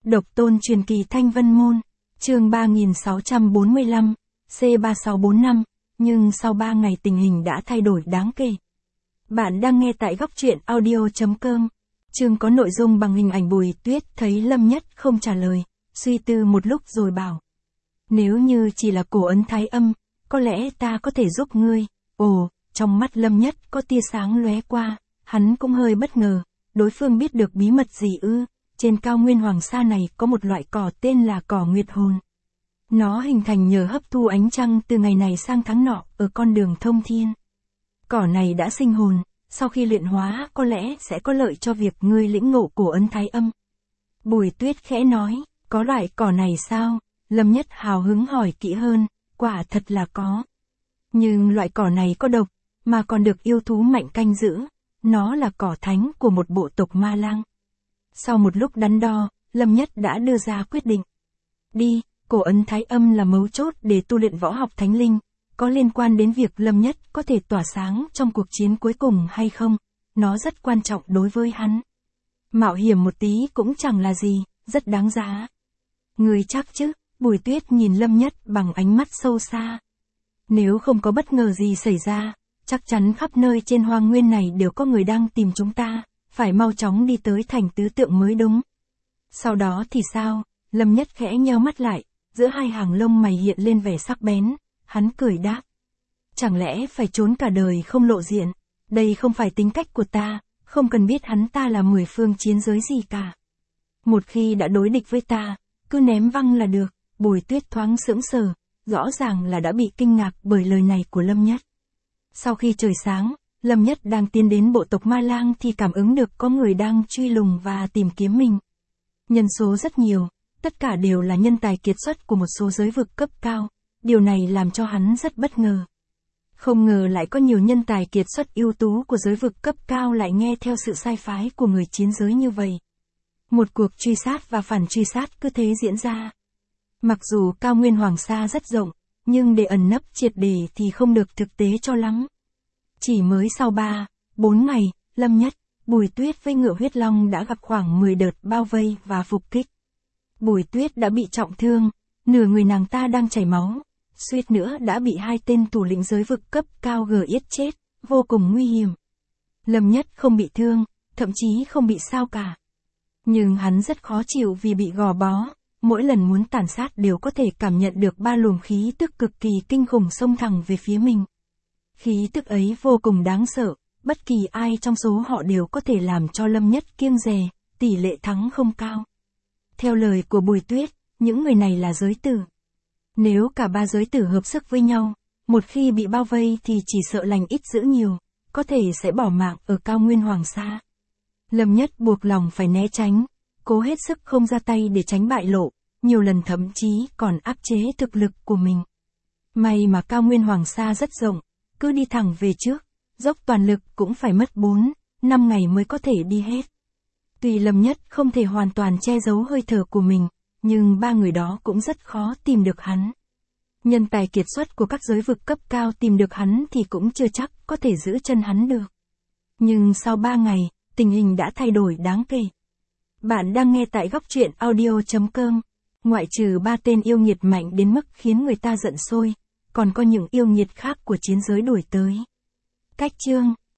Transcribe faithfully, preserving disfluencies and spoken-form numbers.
Độc tôn truyền kỳ Thanh Vân Môn, chương ba nghìn sáu trăm bốn mươi lăm, C ba sáu bốn năm, nhưng sau ba ngày tình hình đã thay đổi đáng kể. Bạn đang nghe tại góc truyện audio.com. Chương có nội dung bằng hình ảnh. Bùi Tuyết thấy Lâm Nhất không trả lời, suy tư một lúc rồi bảo. Nếu như chỉ là cổ ấn thái âm, có lẽ ta có thể giúp ngươi. Ồ, trong mắt Lâm Nhất có tia sáng lóe qua, hắn cũng hơi bất ngờ, đối phương biết được bí mật gì ư? Trên cao nguyên Hoàng Sa này có một loại cỏ tên là cỏ Nguyệt Hồn. Nó hình thành nhờ hấp thu ánh trăng từ ngày này sang tháng nọ ở con đường thông thiên. Cỏ này đã sinh hồn, sau khi luyện hóa có lẽ sẽ có lợi cho việc ngươi lĩnh ngộ cổ ấn thái âm. Bùi Tuyết khẽ nói, có loại cỏ này sao? Lâm Nhất hào hứng hỏi kỹ hơn, quả thật là có. Nhưng loại cỏ này có độc, mà còn được yêu thú mạnh canh giữ. Nó là cỏ thánh của một bộ tộc Ma Lang. Sau một lúc đắn đo, Lâm Nhất đã đưa ra quyết định. Đi, cổ ấn thái âm là mấu chốt để tu luyện võ học thánh linh, có liên quan đến việc Lâm Nhất có thể tỏa sáng trong cuộc chiến cuối cùng hay không, nó rất quan trọng đối với hắn. Mạo hiểm một tí cũng chẳng là gì, rất đáng giá. Người chắc chứ? Bùi Tuyết nhìn Lâm Nhất bằng ánh mắt sâu xa. Nếu không có bất ngờ gì xảy ra, chắc chắn khắp nơi trên hoang nguyên này đều có người đang tìm chúng ta, phải mau chóng đi tới thành tứ tượng mới đúng. Sau đó thì sao? Lâm Nhất khẽ nheo mắt lại, giữa hai hàng lông mày hiện lên vẻ sắc bén, hắn cười đáp. Chẳng lẽ phải trốn cả đời không lộ diện? Đây không phải tính cách của ta, không cần biết hắn ta là mười phương chiến giới gì cả. Một khi đã đối địch với ta, cứ ném văng là được. Bùi Tuyết thoáng sững sờ, rõ ràng là đã bị kinh ngạc bởi lời này của Lâm Nhất. Sau khi trời sáng, Lâm Nhất đang tiến đến bộ tộc Ma Lang thì cảm ứng được có người đang truy lùng và tìm kiếm mình. Nhân số rất nhiều, tất cả đều là nhân tài kiệt xuất của một số giới vực cấp cao, điều này làm cho hắn rất bất ngờ. Không ngờ lại có nhiều nhân tài kiệt xuất ưu tú của giới vực cấp cao lại nghe theo sự sai phái của người chiến giới như vậy. Một cuộc truy sát và phản truy sát cứ thế diễn ra. Mặc dù cao nguyên Hoàng Sa rất rộng, nhưng để ẩn nấp triệt để thì không được thực tế cho lắm. Chỉ mới sau ba, bốn ngày, Lâm Nhất, Bùi Tuyết với ngựa huyết long đã gặp khoảng mười đợt bao vây và phục kích. Bùi Tuyết đã bị trọng thương, nửa người nàng ta đang chảy máu, suýt nữa đã bị hai tên thủ lĩnh giới vực cấp cao gờ yết chết, vô cùng nguy hiểm. Lâm Nhất không bị thương, thậm chí không bị sao cả. Nhưng hắn rất khó chịu vì bị gò bó. Mỗi lần muốn tàn sát đều có thể cảm nhận được ba luồng khí tức cực kỳ kinh khủng xông thẳng về phía mình. Khí tức ấy vô cùng đáng sợ, bất kỳ ai trong số họ đều có thể làm cho Lâm Nhất kiêng dè, tỷ lệ thắng không cao. Theo lời của Bùi Tuyết, những người này là giới tử. Nếu cả ba giới tử hợp sức với nhau, một khi bị bao vây thì chỉ sợ lành ít dữ nhiều, có thể sẽ bỏ mạng ở cao nguyên Hoàng Sa. Lâm Nhất buộc lòng phải né tránh, cố hết sức không ra tay để tránh bại lộ, nhiều lần thậm chí còn áp chế thực lực của mình. May mà cao nguyên Hoàng Sa rất rộng, cứ đi thẳng về trước, dốc toàn lực cũng phải mất bốn, năm ngày mới có thể đi hết. Tuy Lâm Nhất không thể hoàn toàn che giấu hơi thở của mình, nhưng ba người đó cũng rất khó tìm được hắn. Nhân tài kiệt xuất của các giới vực cấp cao tìm được hắn thì cũng chưa chắc có thể giữ chân hắn được. Nhưng sau ba ngày, tình hình đã thay đổi đáng kể. Bạn đang nghe tại góc truyện audio.com. Ngoại trừ ba tên yêu nghiệt mạnh đến mức khiến người ta giận sôi, còn có những yêu nghiệt khác của chiến giới đuổi tới. Cách chương